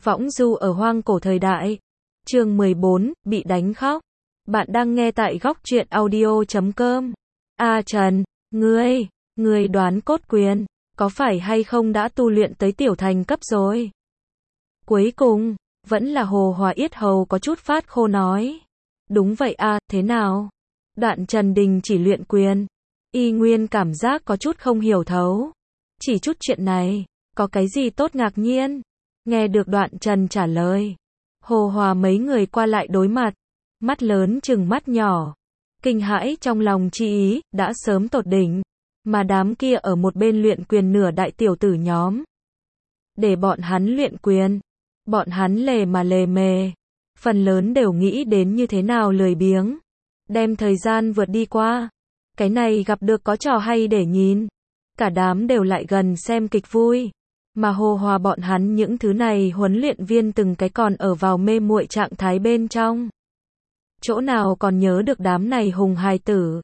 Võng du ở hoang cổ thời đại. Chương 14, bị đánh khóc. Bạn đang nghe tại góc truyện audio.com. Trần, ngươi đoán cốt quyền, có phải hay không đã tu luyện tới tiểu thành cấp rồi? Cuối cùng, vẫn là Hồ Hòa yết hầu có chút phát khô nói. Đúng vậy thế nào? Đoạn Trần đình chỉ luyện quyền. Y Nguyên cảm giác có chút không hiểu thấu. Chỉ chút chuyện này, có cái gì tốt ngạc nhiên? Nghe được Đoạn Trần trả lời. Hồ Hòa mấy người qua lại đối mặt. Mắt lớn chừng mắt nhỏ. Kinh hãi trong lòng chi ý, đã sớm tột đỉnh. Mà đám kia ở một bên luyện quyền nửa đại tiểu tử nhóm. Để bọn hắn luyện quyền. Bọn hắn lề mà lề mề. Phần lớn đều nghĩ đến như thế nào lười biếng. Đem thời gian vượt đi qua. Cái này gặp được có trò hay để nhìn. Cả đám đều lại gần xem kịch vui. Mà Hồ Hòa bọn hắn những thứ này huấn luyện viên từng cái còn ở vào mê muội trạng thái bên trong. Chỗ nào còn nhớ được đám này hùng hài tử.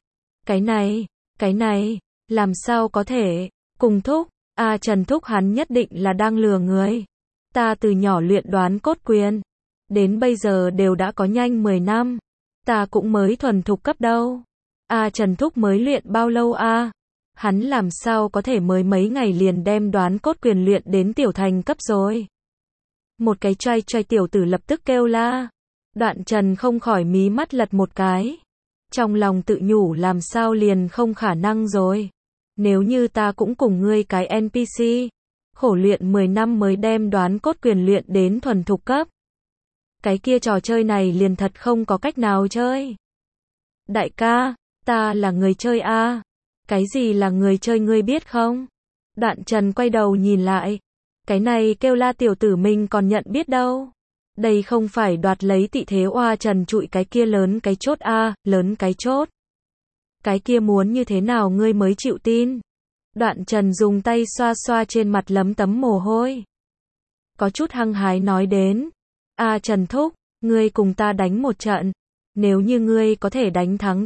Cái này, làm sao có thể, cùng thúc, Trần thúc hắn nhất định là đang lừa người. Ta từ nhỏ luyện đoán cốt quyền. Đến bây giờ đều đã có nhanh 10 năm. Ta cũng mới thuần thục cấp đâu. Trần thúc mới luyện bao lâu Hắn làm sao có thể mới mấy ngày liền đem đoán cốt quyền luyện đến tiểu thành cấp rồi. Một cái trai tiểu tử lập tức kêu la. Đoạn Trần không khỏi mí mắt lật một cái. Trong lòng tự nhủ làm sao liền không khả năng rồi. Nếu như ta cũng cùng ngươi cái NPC. Khổ luyện 10 năm mới đem đoán cốt quyền luyện đến thuần thục cấp. Cái kia trò chơi này liền thật không có cách nào chơi. Đại ca, ta là người chơi Cái gì là người chơi ngươi biết không? Đoạn Trần quay đầu nhìn lại. Cái này kêu la tiểu tử mình còn nhận biết đâu. Đây không phải đoạt lấy tị thế oa Trần trụi cái kia lớn cái chốt lớn cái chốt. Cái kia muốn như thế nào ngươi mới chịu tin? Đoạn Trần dùng tay xoa xoa trên mặt lấm tấm mồ hôi. Có chút hăng hái nói đến. Trần thúc, ngươi cùng ta đánh một trận. Nếu như ngươi có thể đánh thắng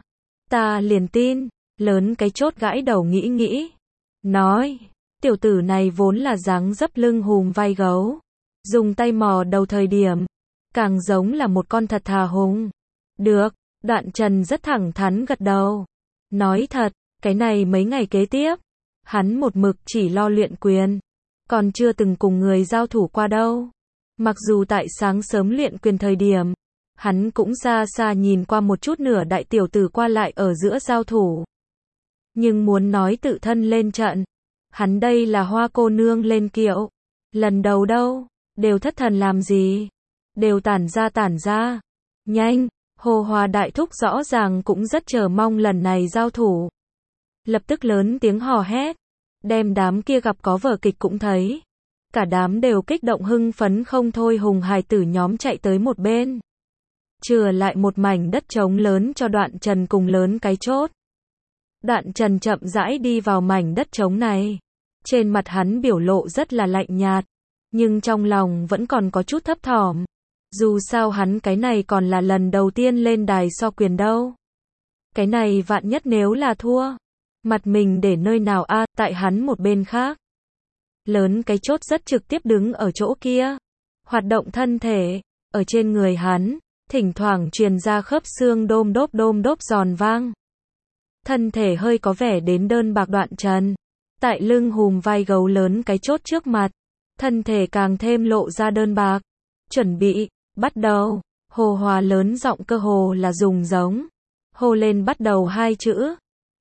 ta liền tin. Lớn cái chốt gãi đầu nghĩ. Nói, tiểu tử này vốn là dáng dấp lưng hùm vai gấu. Dùng tay mò đầu thời điểm. Càng giống là một con thật thà hùng. Được, Đoạn Trần rất thẳng thắn gật đầu. Nói thật, cái này mấy ngày kế tiếp. Hắn một mực chỉ lo luyện quyền. Còn chưa từng cùng người giao thủ qua đâu. Mặc dù tại sáng sớm luyện quyền thời điểm. Hắn cũng xa xa nhìn qua một chút nửa đại tiểu tử qua lại ở giữa giao thủ. Nhưng muốn nói tự thân lên trận. Hắn đây là hoa cô nương lên kiệu. Lần đầu đâu, đều thất thần làm gì. Đều tản ra. Nhanh, Hồ Hòa đại thúc rõ ràng cũng rất chờ mong lần này giao thủ. Lập tức lớn tiếng hò hét. Đem đám kia gặp có vở kịch cũng thấy. Cả đám đều kích động hưng phấn không thôi hùng hài tử nhóm chạy tới một bên. Chừa lại một mảnh đất trống lớn cho Đoạn Trần cùng lớn cái chốt. Đoạn Trần chậm rãi đi vào mảnh đất trống này. Trên mặt hắn biểu lộ rất là lạnh nhạt. Nhưng trong lòng vẫn còn có chút thấp thỏm. Dù sao hắn cái này còn là lần đầu tiên lên đài so quyền đâu. Cái này vạn nhất nếu là thua. Mặt mình để nơi nào tại hắn một bên khác. Lớn cái chốt rất trực tiếp đứng ở chỗ kia. Hoạt động thân thể. Ở trên người hắn. Thỉnh thoảng truyền ra khớp xương đôm đốp giòn vang. Thân thể hơi có vẻ đến đơn bạc Đoạn Trần. Tại lưng hùm vai gấu lớn cái chốt trước mặt. Thân thể càng thêm lộ ra đơn bạc. Chuẩn bị, bắt đầu. Hồ Hòa lớn giọng cơ hồ là dùng giống. Hô lên bắt đầu hai chữ.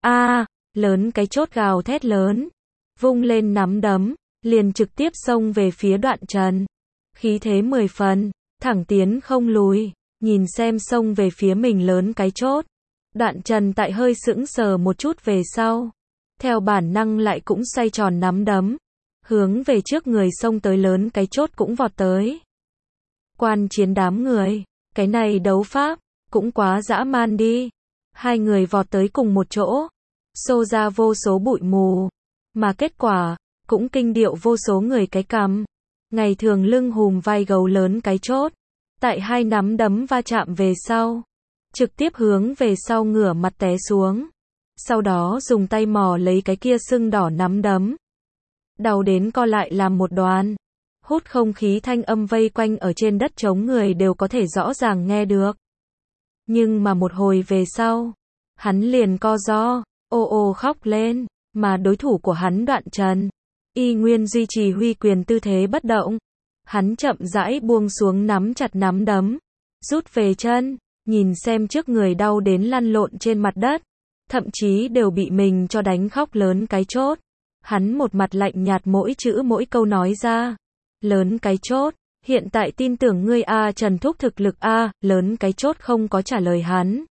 Lớn cái chốt gào thét lớn. Vung lên nắm đấm. Liền trực tiếp xông về phía Đoạn Trần. Khí thế 10 phần. Thẳng tiến không lùi. Nhìn xem xông về phía mình lớn cái chốt. Đoạn Trần tại hơi sững sờ một chút về sau. Theo bản năng lại cũng xoay tròn nắm đấm. Hướng về trước người xông tới lớn cái chốt cũng vọt tới. Quan chiến đám người. Cái này đấu pháp. Cũng quá dã man đi. Hai người vọt tới cùng một chỗ. Xô ra vô số bụi mù. Mà kết quả. Cũng kinh điệu vô số người cái cằm. Ngày thường lưng hùm vai gấu lớn cái chốt. Tại hai nắm đấm va chạm về sau. Trực tiếp hướng về sau ngửa mặt té xuống. Sau đó dùng tay mò lấy cái kia sưng đỏ nắm đấm. Đau đến co lại làm một đoàn. hút không khí thanh âm vây quanh ở trên đất trống người đều có thể rõ ràng nghe được. Nhưng mà một hồi về sau, hắn liền co ro, ồ khóc lên, mà đối thủ của hắn Đoạn Trần, y nguyên duy trì huy quyền tư thế bất động. Hắn chậm rãi buông xuống nắm chặt nắm đấm, rút về chân, nhìn xem trước người đau đến lăn lộn trên mặt đất, thậm chí đều bị mình cho đánh khóc lớn cái chốt. Hắn một mặt lạnh nhạt mỗi chữ mỗi câu nói ra. Lớn cái chốt, hiện tại tin tưởng ngươi a, Trần thúc thực lực a, lớn cái chốt không có trả lời hắn,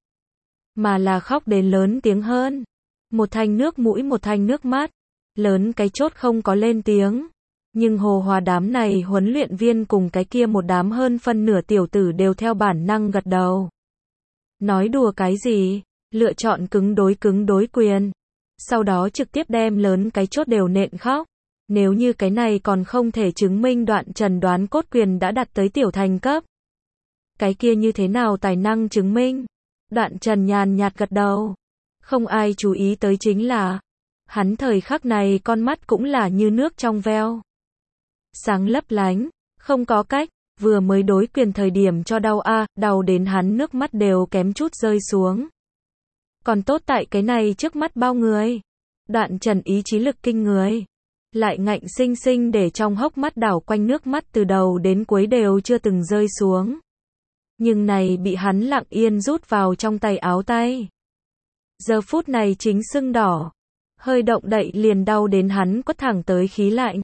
mà là khóc đến lớn tiếng hơn. Một thanh nước mũi một thanh nước mắt. Lớn cái chốt không có lên tiếng. Nhưng Hồ Hòa đám này huấn luyện viên cùng cái kia một đám hơn phân nửa tiểu tử đều theo bản năng gật đầu. Nói đùa cái gì, lựa chọn cứng đối quyền. Sau đó trực tiếp đem lớn cái chốt đều nện khóc. Nếu như cái này còn không thể chứng minh Đoạn Trần đoán cốt quyền đã đạt tới tiểu thành cấp, cái kia như thế nào tài năng chứng minh? Đoạn Trần nhàn nhạt gật đầu. Không ai chú ý tới chính là, hắn thời khắc này con mắt cũng là như nước trong veo, sáng lấp lánh, không có cách, vừa mới đối quyền thời điểm cho đau a, đau đến hắn nước mắt đều kém chút rơi xuống. Còn tốt tại cái này trước mắt bao người, Đoạn Trần ý chí lực kinh người, lại ngạnh sinh sinh để trong hốc mắt đảo quanh nước mắt từ đầu đến cuối đều chưa từng rơi xuống. Nhưng này bị hắn lặng yên rút vào trong tay áo tay. Giờ phút này chính sưng đỏ, hơi động đậy liền đau đến hắn quất thẳng tới khí lạnh.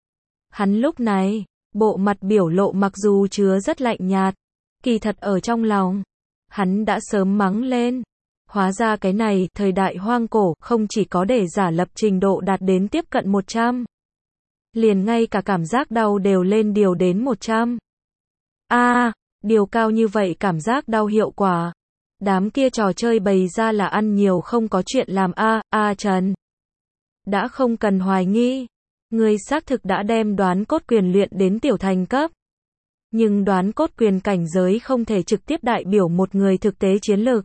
Hắn lúc này, bộ mặt biểu lộ mặc dù chứa rất lạnh nhạt, kỳ thật ở trong lòng, hắn đã sớm mắng lên. Hóa ra cái này, thời đại hoang cổ, không chỉ có để giả lập trình độ đạt đến tiếp cận 100. Liền ngay cả cảm giác đau đều lên điều đến 100. Điều cao như vậy cảm giác đau hiệu quả. Đám kia trò chơi bày ra là ăn nhiều không có chuyện làm Trần. Đã không cần hoài nghi. Ngươi xác thực đã đem đoán cốt quyền luyện đến tiểu thành cấp. Nhưng đoán cốt quyền cảnh giới không thể trực tiếp đại biểu một người thực tế chiến lược.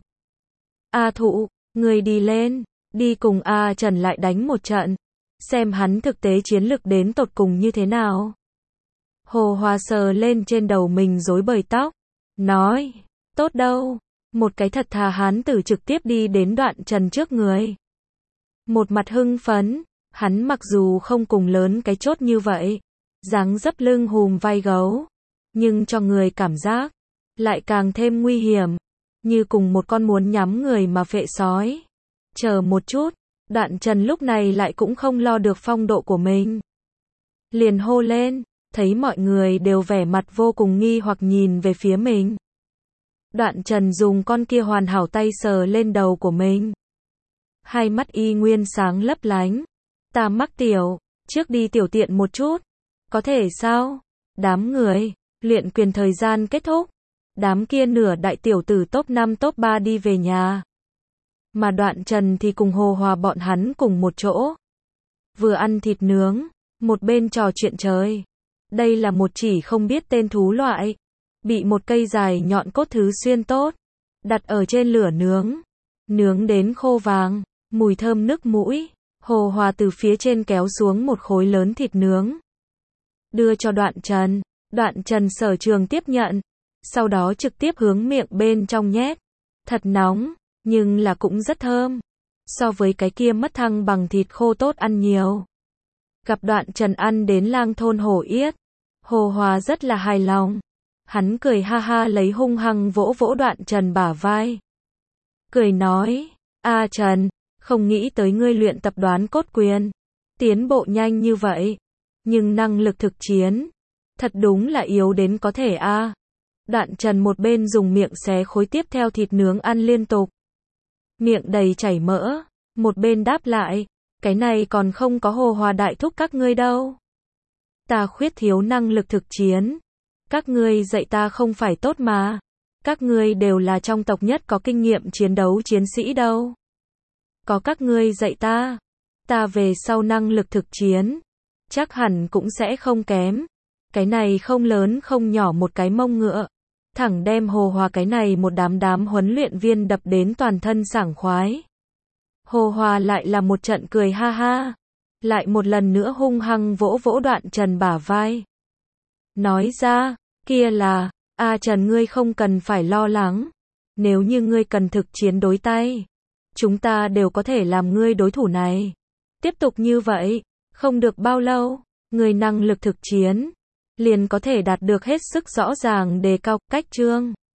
Thụ, ngươi đi lên, đi cùng Trần lại đánh một trận. Xem hắn thực tế chiến lược đến tột cùng như thế nào. Hồ Hòa sờ lên trên đầu mình rối bời tóc. Nói, tốt đâu. Một cái thật thà hán tử trực tiếp đi đến Đoạn Trần trước người. Một mặt hưng phấn, hắn mặc dù không cùng lớn cái chốt như vậy, dáng dấp lưng hùm vai gấu, nhưng cho người cảm giác lại càng thêm nguy hiểm, như cùng một con muốn nhắm người mà phệ sói. Chờ một chút, Đoạn Trần lúc này lại cũng không lo được phong độ của mình. Liền hô lên, thấy mọi người đều vẻ mặt vô cùng nghi hoặc nhìn về phía mình. Đoạn Trần dùng con kia hoàn hảo tay sờ lên đầu của mình. Hai mắt y nguyên sáng lấp lánh. Ta mắc tiểu, trước đi tiểu tiện một chút. Có thể sao? Đám người, luyện quyền thời gian kết thúc. Đám kia nửa đại tiểu tử top 5 top 3 đi về nhà. Mà Đoạn Trần thì cùng Hồ Hòa bọn hắn cùng một chỗ. Vừa ăn thịt nướng, một bên trò chuyện trời. Đây là một chỉ không biết tên thú loại. Bị một cây dài nhọn cốt thứ xuyên tốt. Đặt ở trên lửa nướng. Nướng đến khô vàng, mùi thơm nức mũi. Hồ Hòa từ phía trên kéo xuống một khối lớn thịt nướng. Đưa cho Đoạn Trần. Đoạn Trần sở trường tiếp nhận. Sau đó trực tiếp hướng miệng bên trong nhét. Thật nóng, nhưng là cũng rất thơm. So với cái kia mất thăng bằng thịt khô tốt ăn nhiều. Gặp Đoạn Trần ăn đến lang thôn hổ yết. Hồ Hòa rất là hài lòng. Hắn cười ha ha lấy hung hăng vỗ vỗ Đoạn Trần bả vai. Cười nói, Trần, không nghĩ tới ngươi luyện tập đoán cốt quyền. Tiến bộ nhanh như vậy. Nhưng năng lực thực chiến, thật đúng là yếu đến có thể Đoạn Trần một bên dùng miệng xé khối tiếp theo thịt nướng ăn liên tục. Miệng đầy chảy mỡ, một bên đáp lại, cái này còn không có Hồ Hòa đại thúc các ngươi đâu. Ta khuyết thiếu năng lực thực chiến. Các ngươi dạy ta không phải tốt mà. Các ngươi đều là trong tộc nhất có kinh nghiệm chiến đấu chiến sĩ đâu. Có các ngươi dạy ta. Ta về sau năng lực thực chiến. Chắc hẳn cũng sẽ không kém. Cái này không lớn không nhỏ một cái mông ngựa. Thẳng đem Hồ Hòa cái này một đám huấn luyện viên đập đến toàn thân sảng khoái. Hồ Hòa lại là một trận cười ha ha. Lại một lần nữa hung hăng vỗ vỗ Đoạn Trần bả vai. nói ra, kia là, Trần ngươi không cần phải lo lắng. Nếu như ngươi cần thực chiến đối tay, chúng ta đều có thể làm ngươi đối thủ này. Tiếp tục như vậy, không được bao lâu, ngươi năng lực thực chiến liền có thể đạt được hết sức rõ ràng đề cao. Cách chương